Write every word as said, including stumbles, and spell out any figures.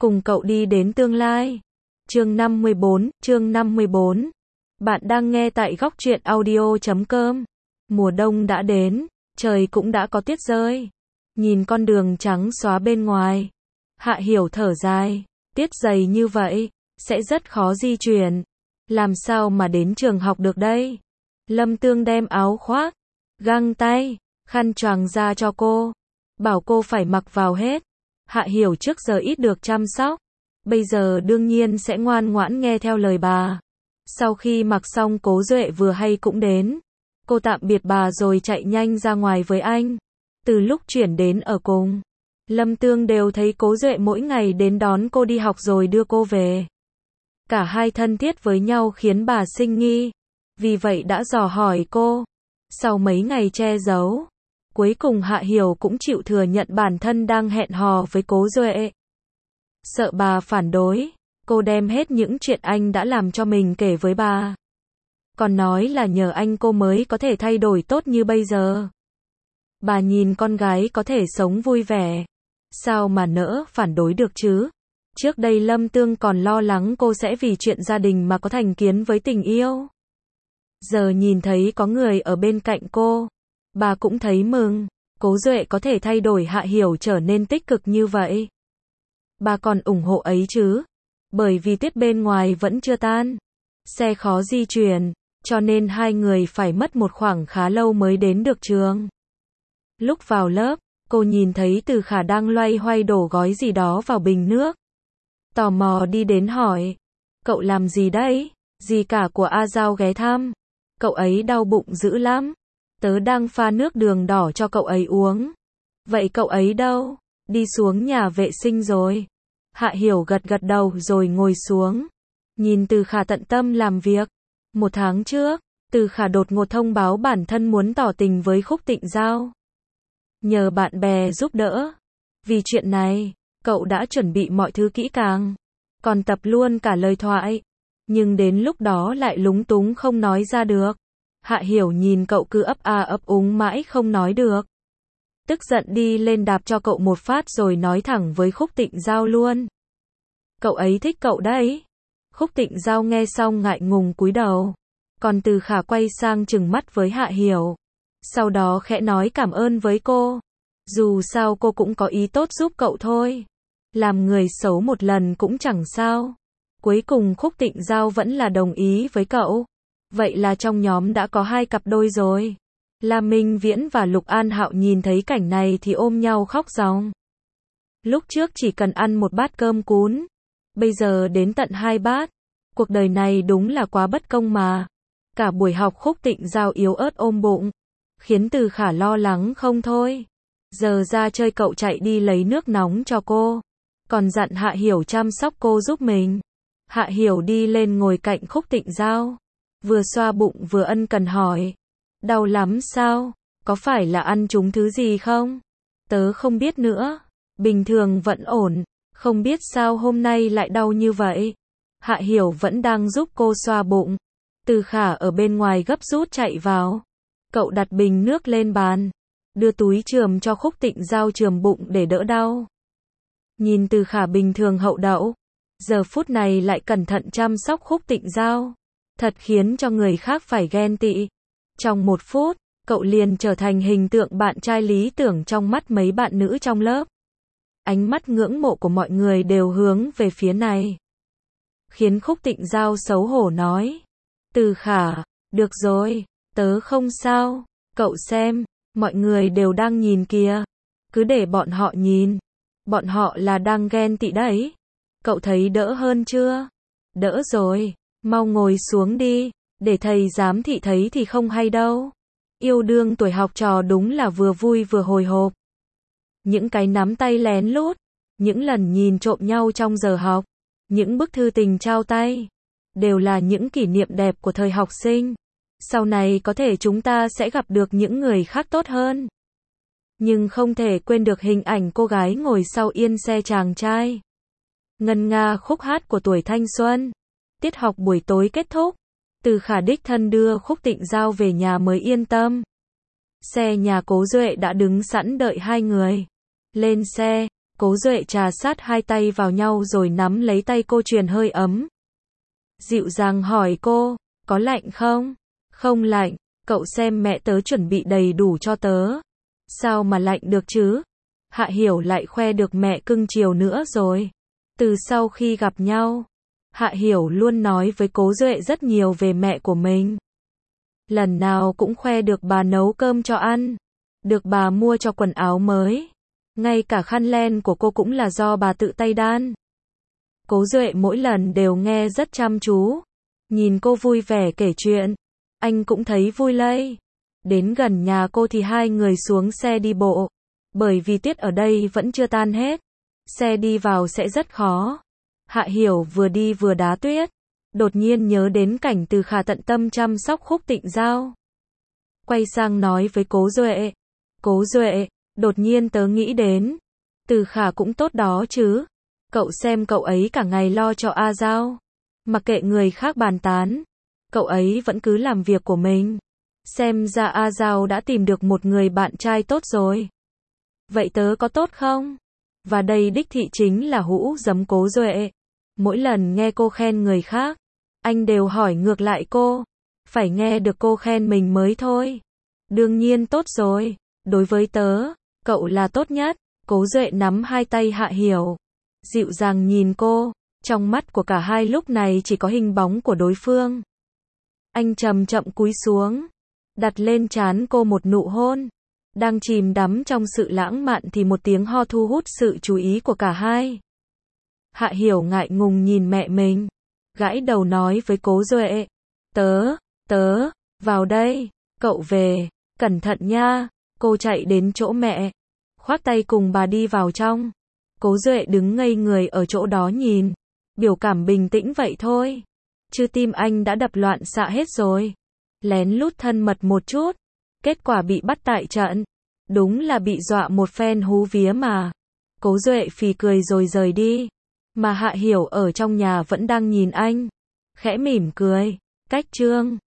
cùng cậu đi đến tương lai. Chương năm mươi bốn, chương năm mươi bốn. Bạn đang nghe tại góc truyện audio chấm com. Mùa đông đã đến, trời cũng đã có tuyết rơi. Nhìn con đường trắng xóa bên ngoài, Hạ Hiểu thở dài, tuyết dày như vậy, sẽ rất khó di chuyển. Làm sao mà đến trường học được đây? Lâm Tương đem áo khoác, găng tay, khăn choàng ra cho cô, bảo cô phải mặc vào hết. Hạ Hiểu trước giờ ít được chăm sóc, bây giờ đương nhiên sẽ ngoan ngoãn nghe theo lời bà. Sau khi mặc xong, Cố Duệ vừa hay cũng đến. Cô tạm biệt bà rồi chạy nhanh ra ngoài với anh. Từ lúc chuyển đến ở cùng, Lâm Tương đều thấy Cố Duệ mỗi ngày đến đón cô đi học rồi đưa cô về. Cả hai thân thiết với nhau khiến bà sinh nghi, vì vậy đã dò hỏi cô. Sau mấy ngày che giấu, cuối cùng Hạ Hiểu cũng chịu thừa nhận bản thân đang hẹn hò với Cố Duệ. Sợ bà phản đối, cô đem hết những chuyện anh đã làm cho mình kể với bà. Còn nói là nhờ anh cô mới có thể thay đổi tốt như bây giờ. Bà nhìn con gái có thể sống vui vẻ, sao mà nỡ phản đối được chứ? Trước đây Lâm Tương còn lo lắng cô sẽ vì chuyện gia đình mà có thành kiến với tình yêu. Giờ nhìn thấy có người ở bên cạnh cô, bà cũng thấy mừng. Cố Duệ có thể thay đổi Hạ Hiểu trở nên tích cực như vậy, bà còn ủng hộ ấy chứ. Bởi vì tuyết bên ngoài vẫn chưa tan, xe khó di chuyển, cho nên hai người phải mất một khoảng khá lâu mới đến được trường. Lúc vào lớp, cô nhìn thấy Từ Khả đang loay hoay đổ gói gì đó vào bình nước. Tò mò đi đến hỏi, cậu làm gì đấy? Dì cả của A Giao ghé thăm, cậu ấy đau bụng dữ lắm, tớ đang pha nước đường đỏ cho cậu ấy uống. Vậy cậu ấy đâu? Đi xuống nhà vệ sinh rồi. Hạ Hiểu gật gật đầu rồi ngồi xuống, nhìn Từ Khả tận tâm làm việc. Một tháng trước, Từ Khả đột ngột thông báo bản thân muốn tỏ tình với Khúc Tịnh Giao, nhờ bạn bè giúp đỡ. Vì chuyện này, cậu đã chuẩn bị mọi thứ kỹ càng, còn tập luôn cả lời thoại, nhưng đến lúc đó lại lúng túng không nói ra được. Hạ Hiểu nhìn cậu cứ ấp a ấp úng mãi không nói được, tức giận đi lên đạp cho cậu một phát rồi nói thẳng với Khúc Tịnh Giao luôn. Cậu ấy thích cậu đấy. Khúc Tịnh Giao nghe xong ngại ngùng cúi đầu, còn Từ Khả quay sang trừng mắt với Hạ Hiểu, sau đó khẽ nói cảm ơn với cô. Dù sao cô cũng có ý tốt giúp cậu thôi, làm người xấu một lần cũng chẳng sao. Cuối cùng Khúc Tịnh Giao vẫn là đồng ý với cậu. Vậy là trong nhóm đã có hai cặp đôi rồi. La Minh Viễn và Lục An Hạo nhìn thấy cảnh này thì ôm nhau khóc ròng. Lúc trước chỉ cần ăn một bát cơm cún, bây giờ đến tận hai bát. Cuộc đời này đúng là quá bất công mà. Cả buổi học Khúc Tịnh Giao yếu ớt ôm bụng, khiến Từ Khả lo lắng không thôi. Giờ ra chơi cậu chạy đi lấy nước nóng cho cô, còn dặn Hạ Hiểu chăm sóc cô giúp mình. Hạ Hiểu đi lên ngồi cạnh Khúc Tịnh Giao, vừa xoa bụng vừa ân cần hỏi, đau lắm sao? Có phải là ăn trúng thứ gì không? Tớ không biết nữa, bình thường vẫn ổn, không biết sao hôm nay lại đau như vậy. Hạ Hiểu vẫn đang giúp cô xoa bụng. Từ Khả ở bên ngoài gấp rút chạy vào, cậu đặt bình nước lên bàn, đưa túi chườm cho Khúc Tịnh Giao chườm bụng để đỡ đau. Nhìn Từ Khả bình thường hậu đậu, giờ phút này lại cẩn thận chăm sóc Khúc Tịnh Giao, thật khiến cho người khác phải ghen tị. Trong một phút, cậu liền trở thành hình tượng bạn trai lý tưởng trong mắt mấy bạn nữ trong lớp. Ánh mắt ngưỡng mộ của mọi người đều hướng về phía này, khiến Khúc Tịnh Giao xấu hổ nói, Từ Khả, được rồi, tớ không sao, cậu xem, mọi người đều đang nhìn kìa, cứ để bọn họ nhìn, bọn họ là đang ghen tị đấy. Cậu thấy đỡ hơn chưa? Đỡ rồi, mau ngồi xuống đi, để thầy giám thị thấy thì không hay đâu. Yêu đương tuổi học trò đúng là vừa vui vừa hồi hộp. Những cái nắm tay lén lút, những lần nhìn trộm nhau trong giờ học, những bức thư tình trao tay, đều là những kỷ niệm đẹp của thời học sinh. Sau này có thể chúng ta sẽ gặp được những người khác tốt hơn, nhưng không thể quên được hình ảnh cô gái ngồi sau yên xe chàng trai, ngân nga khúc hát của tuổi thanh xuân. Tiết học buổi tối kết thúc, Từ Khả đích thân đưa Khúc Tịnh Giao về nhà mới yên tâm. Xe nhà Cố Duệ đã đứng sẵn đợi hai người. Lên xe, Cố Duệ trà sát hai tay vào nhau rồi nắm lấy tay cô truyền hơi ấm. Dịu dàng hỏi cô, có lạnh không? Không lạnh, cậu xem mẹ tớ chuẩn bị đầy đủ cho tớ. Sao mà lạnh được chứ? Hạ Hiểu lại khoe được mẹ cưng chiều nữa rồi. Từ sau khi gặp nhau, Hạ Hiểu luôn nói với Cố Duệ rất nhiều về mẹ của mình. Lần nào cũng khoe được bà nấu cơm cho ăn, được bà mua cho quần áo mới. Ngay cả khăn len của cô cũng là do bà tự tay đan. Cố Duệ mỗi lần đều nghe rất chăm chú. Nhìn cô vui vẻ kể chuyện, anh cũng thấy vui lây. Đến gần nhà cô thì hai người xuống xe đi bộ. Bởi vì tuyết ở đây vẫn chưa tan hết, xe đi vào sẽ rất khó. Hạ Hiểu vừa đi vừa đá tuyết, đột nhiên nhớ đến cảnh Từ Khả tận tâm chăm sóc Khúc Tịnh Giao. Quay sang nói với Cố Duệ, Cố Duệ, đột nhiên tớ nghĩ đến, Từ Khả cũng tốt đó chứ. Cậu xem cậu ấy cả ngày lo cho A Giao, mặc kệ người khác bàn tán, cậu ấy vẫn cứ làm việc của mình. Xem ra A Giao đã tìm được một người bạn trai tốt rồi. Vậy tớ có tốt không? Và đây đích thị chính là hũ giấm Cố Duệ. Mỗi lần nghe cô khen người khác, anh đều hỏi ngược lại cô. Phải nghe được cô khen mình mới thôi. Đương nhiên tốt rồi. Đối với tớ, cậu là tốt nhất. Cố Duệ nắm hai tay Hạ Hiểu, dịu dàng nhìn cô. Trong mắt của cả hai lúc này chỉ có hình bóng của đối phương. Anh chậm chậm cúi xuống, đặt lên trán cô một nụ hôn. Đang chìm đắm trong sự lãng mạn thì một tiếng ho thu hút sự chú ý của cả hai. Hạ Hiểu ngại ngùng nhìn mẹ mình, gãi đầu nói với Cố Duệ, tớ, tớ, vào đây, cậu về, cẩn thận nha. Cô chạy đến chỗ mẹ, khoác tay cùng bà đi vào trong. Cố Duệ đứng ngây người ở chỗ đó nhìn, biểu cảm bình tĩnh vậy thôi, chứ tim anh đã đập loạn xạ hết rồi. Lén lút thân mật một chút, kết quả bị bắt tại trận. Đúng là bị dọa một phen hú vía mà. Cố Duệ phì cười rồi rời đi. Mà Hạ Hiểu ở trong nhà vẫn đang nhìn anh, khẽ mỉm cười. Cách chương